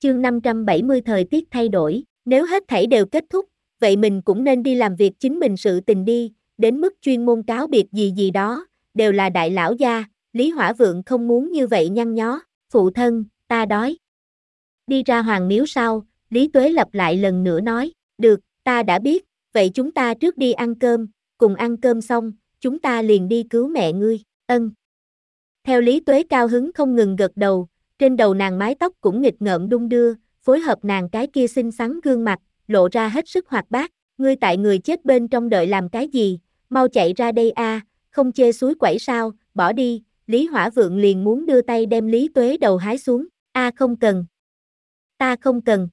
Chương 570 thời tiết thay đổi, nếu hết thảy đều kết thúc, vậy mình cũng nên đi làm việc chính mình sự tình đi, đến mức chuyên môn cáo biệt gì gì đó, đều là đại lão gia, Lý Hỏa Vượng không muốn như vậy nhăn nhó, phụ thân, ta đói. Đi ra hoàng miếu sau, Lý Tuế lặp lại lần nữa nói, được, ta đã biết, vậy chúng ta trước đi ăn cơm, cùng ăn cơm xong, chúng ta liền đi cứu mẹ ngươi, ân. Theo Lý Tuế cao hứng không ngừng gật đầu, trên đầu nàng mái tóc cũng nghịch ngợm đung đưa, phối hợp nàng cái kia xinh xắn gương mặt, lộ ra hết sức hoạt bát, ngươi tại người chết bên trong đợi làm cái gì, mau chạy ra đây a, không chê suối quẩy sao, bỏ đi, Lý Hỏa Vượng liền muốn đưa tay đem Lý Tuế đầu hái xuống, a không cần. Ta không cần.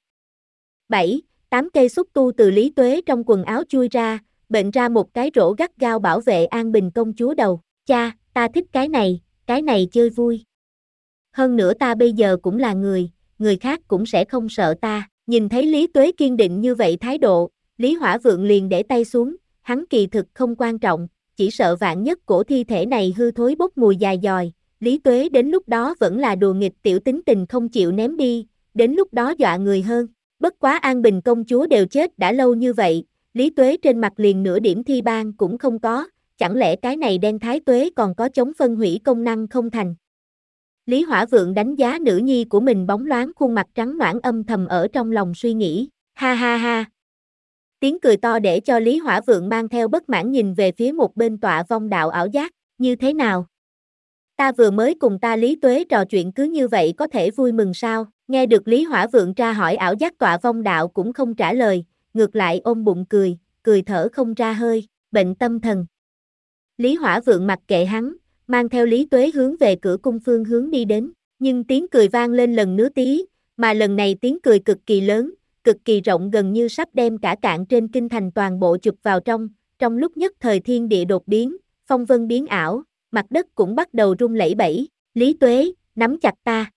7, 8 cây xúc tu từ Lý Tuế trong quần áo chui ra, bệnh ra một cái rổ gắt gao bảo vệ An Bình công chúa đầu, cha, ta thích cái này chơi vui. Hơn nữa ta bây giờ cũng là người khác cũng sẽ không sợ ta, nhìn thấy Lý Tuế kiên định như vậy thái độ, Lý Hỏa Vượng liền để tay xuống, hắn kỳ thực không quan trọng, chỉ sợ vạn nhất cổ thi thể này hư thối bốc mùi dài dòi, Lý Tuế đến lúc đó vẫn là đùa nghịch tiểu tính tình không chịu ném đi, đến lúc đó dọa người hơn. Bất quá An Bình công chúa đều chết đã lâu như vậy, Lý Tuế trên mặt liền nửa điểm thi ban cũng không có, chẳng lẽ cái này đen thái tuế còn có chống phân hủy công năng không thành. Lý Hỏa Vượng đánh giá nữ nhi của mình bóng loáng khuôn mặt trắng nõn âm thầm ở trong lòng suy nghĩ, ha ha ha. Tiếng cười to để cho Lý Hỏa Vượng mang theo bất mãn nhìn về phía một bên tọa vong đạo ảo giác, như thế nào? Ta vừa mới cùng ta Lý Tuế trò chuyện cứ như vậy có thể vui mừng sao? Nghe được Lý Hỏa Vượng tra hỏi ảo giác tọa vong đạo cũng không trả lời, ngược lại ôm bụng cười thở không ra hơi, bệnh tâm thần. Lý Hỏa Vượng mặc kệ hắn, mang theo Lý Tuế hướng về cửa cung phương hướng đi đến, nhưng tiếng cười vang lên lần nữa tí, mà lần này tiếng cười cực kỳ lớn, cực kỳ rộng gần như sắp đem cả cạn trên kinh thành toàn bộ chụp vào trong lúc nhất thời thiên địa đột biến, phong vân biến ảo, mặt đất cũng bắt đầu rung lẩy bẩy, Lý Tuế, nắm chặt ta.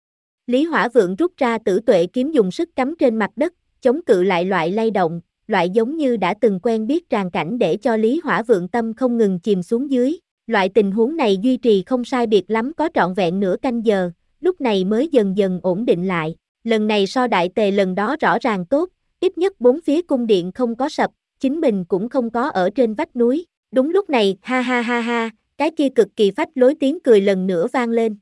Lý Hỏa Vượng rút ra tử tuệ kiếm dùng sức cắm trên mặt đất, chống cự lại loại lay động, loại giống như đã từng quen biết tràn cảnh để cho Lý Hỏa Vượng tâm không ngừng chìm xuống dưới. Loại tình huống này duy trì không sai biệt lắm có trọn vẹn nửa canh giờ, lúc này mới dần dần ổn định lại. Lần này so đại tề lần đó rõ ràng tốt, ít nhất bốn phía cung điện không có sập, chính mình cũng không có ở trên vách núi. Đúng lúc này, ha ha ha ha, cái kia cực kỳ phách lối tiếng cười lần nữa vang lên.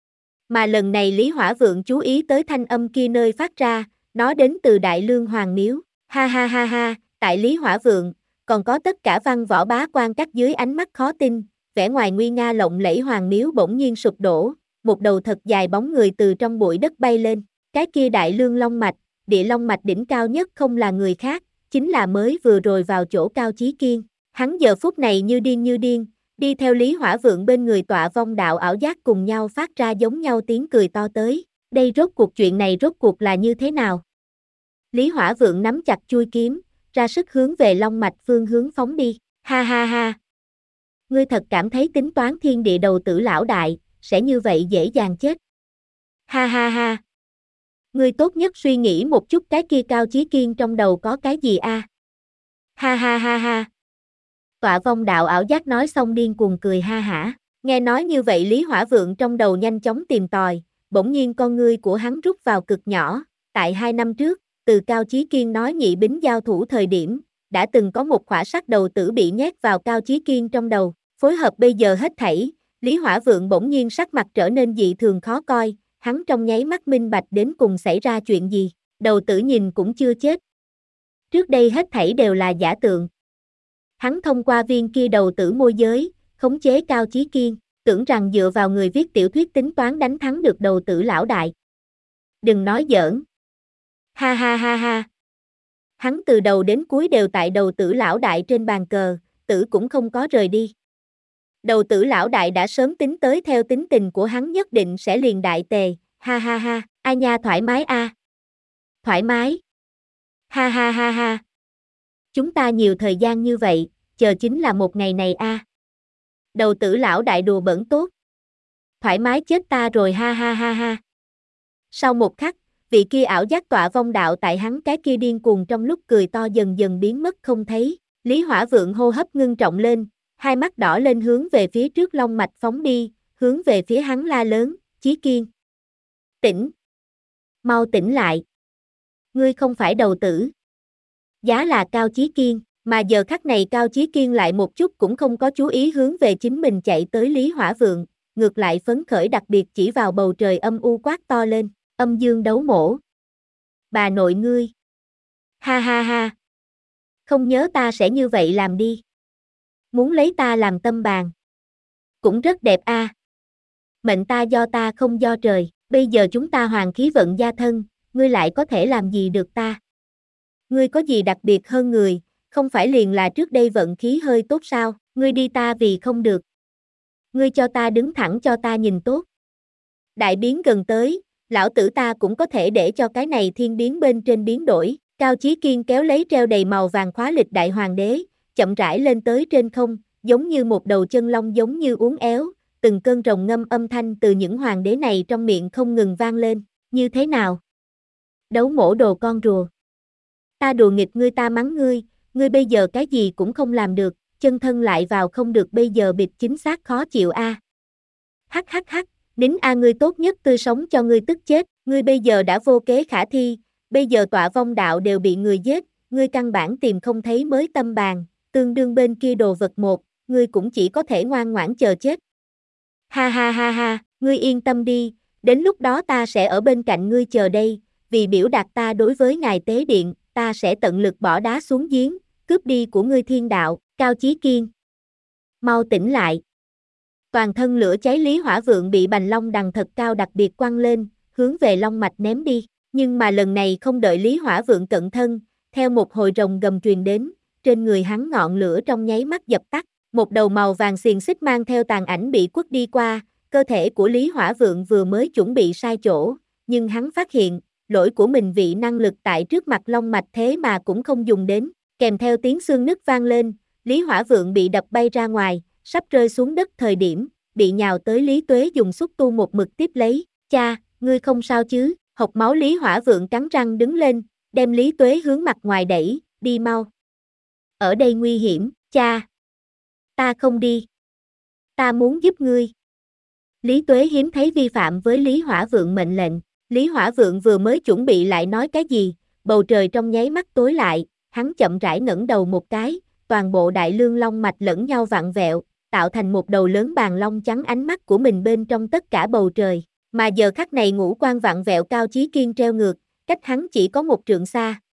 Mà lần này Lý Hỏa Vượng chú ý tới thanh âm kia nơi phát ra, nó đến từ Đại Lương Hoàng Miếu. Ha ha ha ha, tại Lý Hỏa Vượng, còn có tất cả văn võ bá quan các dưới ánh mắt khó tin, vẻ ngoài nguy nga lộng lẫy Hoàng Miếu bỗng nhiên sụp đổ, một đầu thật dài bóng người từ trong bụi đất bay lên, cái kia Đại Lương Long Mạch, địa Long Mạch đỉnh cao nhất không là người khác, chính là mới vừa rồi vào chỗ Cao Chí Kiên, hắn giờ phút này như điên, đi theo Lý Hỏa Vượng bên người tọa vong đạo ảo giác cùng nhau phát ra giống nhau tiếng cười to tới, đây rốt cuộc chuyện này rốt cuộc là như thế nào? Lý Hỏa Vượng nắm chặt chuôi kiếm, ra sức hướng về Long Mạch phương hướng phóng đi, ha ha ha. Ngươi thật cảm thấy tính toán thiên địa đầu tử lão đại, sẽ như vậy dễ dàng chết. Ha ha ha. Ngươi tốt nhất suy nghĩ một chút cái kia Cao Chí Kiên trong đầu có cái gì a? Ha ha ha ha. Tọa vong đạo ảo giác nói xong điên cuồng cười ha hả. Nghe nói như vậy Lý Hỏa Vượng trong đầu nhanh chóng tìm tòi, bỗng nhiên con ngươi của hắn rút vào cực nhỏ, tại 2 năm trước, từ Cao Chí Kiên nói nhị bính giao thủ thời điểm, đã từng có một khỏa sắc đầu tử bị nhét vào Cao Chí Kiên trong đầu, phối hợp bây giờ hết thảy, Lý Hỏa Vượng bỗng nhiên sắc mặt trở nên dị thường khó coi, hắn trong nháy mắt minh bạch đến cùng xảy ra chuyện gì, đầu tử nhìn cũng chưa chết. Trước đây hết thảy đều là giả tượng. Hắn thông qua viên kia đầu tử môi giới, khống chế Cao Chí Kiên, tưởng rằng dựa vào người viết tiểu thuyết tính toán đánh thắng được đầu tử lão đại. Đừng nói giỡn. Ha ha ha ha. Hắn từ đầu đến cuối đều tại đầu tử lão đại trên bàn cờ, tử cũng không có rời đi. Đầu tử lão đại đã sớm tính tới theo tính tình của hắn nhất định sẽ liền đại tề, ha ha ha, a nha thoải mái a. Thoải mái. Ha ha ha ha. Chúng ta nhiều thời gian như vậy, chờ chính là một ngày này a. Đầu tử lão đại đùa bẩn tốt. Thoải mái chết ta rồi ha ha ha ha. Sau một khắc, vị kia ảo giác tọa vong đạo tại hắn cái kia điên cuồng trong lúc cười to dần dần biến mất không thấy, Lý Hỏa Vượng hô hấp ngưng trọng lên, hai mắt đỏ lên hướng về phía trước Long Mạch phóng đi, hướng về phía hắn la lớn, Chí Kiên. Tỉnh! Mau tỉnh lại. Ngươi không phải đầu tử. Giá là Cao Chí Kiên, mà giờ khắc này Cao Chí Kiên lại một chút cũng không có chú ý hướng về chính mình chạy tới Lý Hỏa Vượng, ngược lại phấn khởi đặc biệt chỉ vào bầu trời âm u quát to lên, âm dương đấu mổ. Bà nội ngươi. Ha ha ha. Không nhớ ta sẽ như vậy làm đi. Muốn lấy ta làm tâm bàn. Cũng rất đẹp a. Mệnh ta do ta không do trời, bây giờ chúng ta hoàng khí vận gia thân, ngươi lại có thể làm gì được ta? Ngươi có gì đặc biệt hơn người, không phải liền là trước đây vận khí hơi tốt sao, ngươi đi ta vì không được. Ngươi cho ta đứng thẳng cho ta nhìn tốt. Đại biến gần tới, lão tử ta cũng có thể để cho cái này thiên biến bên trên biến đổi. Cao Chí Kiên kéo lấy treo đầy màu vàng khóa lịch đại hoàng đế, chậm rãi lên tới trên không, giống như một đầu chân long giống như uốn éo, từng cơn rồng ngâm âm thanh từ những hoàng đế này trong miệng không ngừng vang lên, như thế nào? Đấu mổ đồ con rùa. Ta đùa nghịch ngươi ta mắng ngươi bây giờ cái gì cũng không làm được, chân thân lại vào không được bây giờ bịt chính xác khó chịu a. Hắc hắc hắc, nín a ngươi tốt nhất tươi sống cho ngươi tức chết, ngươi bây giờ đã vô kế khả thi, bây giờ tọa vong đạo đều bị người giết, ngươi căn bản tìm không thấy mới tâm bàn, tương đương bên kia đồ vật một, ngươi cũng chỉ có thể ngoan ngoãn chờ chết. Ha ha ha ha, ngươi yên tâm đi, đến lúc đó ta sẽ ở bên cạnh ngươi chờ đây, vì biểu đạt ta đối với ngài tế điện, ta sẽ tận lực bỏ đá xuống giếng, cướp đi của ngươi thiên đạo, Cao Chí Kiên. Mau tỉnh lại. Toàn thân lửa cháy Lý Hỏa Vượng bị Bành Long đằng thật cao đặc biệt quăng lên, hướng về long mạch ném đi, nhưng mà lần này không đợi Lý Hỏa Vượng cận thân, theo một hồi rồng gầm truyền đến, trên người hắn ngọn lửa trong nháy mắt dập tắt, một đầu màu vàng xiềng xích mang theo tàn ảnh bị quất đi qua, cơ thể của Lý Hỏa Vượng vừa mới chuẩn bị sai chỗ, nhưng hắn phát hiện, lỗi của mình vị năng lực tại trước mặt long mạch thế mà cũng không dùng đến, kèm theo tiếng xương nứt vang lên, Lý Hỏa Vượng bị đập bay ra ngoài, sắp rơi xuống đất thời điểm, bị nhào tới Lý Tuế dùng xúc tu một mực tiếp lấy, cha, ngươi không sao chứ, hộc máu Lý Hỏa Vượng cắn răng đứng lên, đem Lý Tuế hướng mặt ngoài đẩy, đi mau. Ở đây nguy hiểm, cha. Ta không đi. Ta muốn giúp ngươi. Lý Tuế hiếm thấy vi phạm với Lý Hỏa Vượng mệnh lệnh, Lý Hỏa Vượng vừa mới chuẩn bị lại nói cái gì, bầu trời trong nháy mắt tối lại, hắn chậm rãi ngẩng đầu một cái, toàn bộ đại lương long mạch lẫn nhau vặn vẹo, tạo thành một đầu lớn bàn long chắn ánh mắt của mình bên trong tất cả bầu trời, mà giờ khắc này ngũ quan vặn vẹo Cao Chí Kiên treo ngược, cách hắn chỉ có một trượng xa,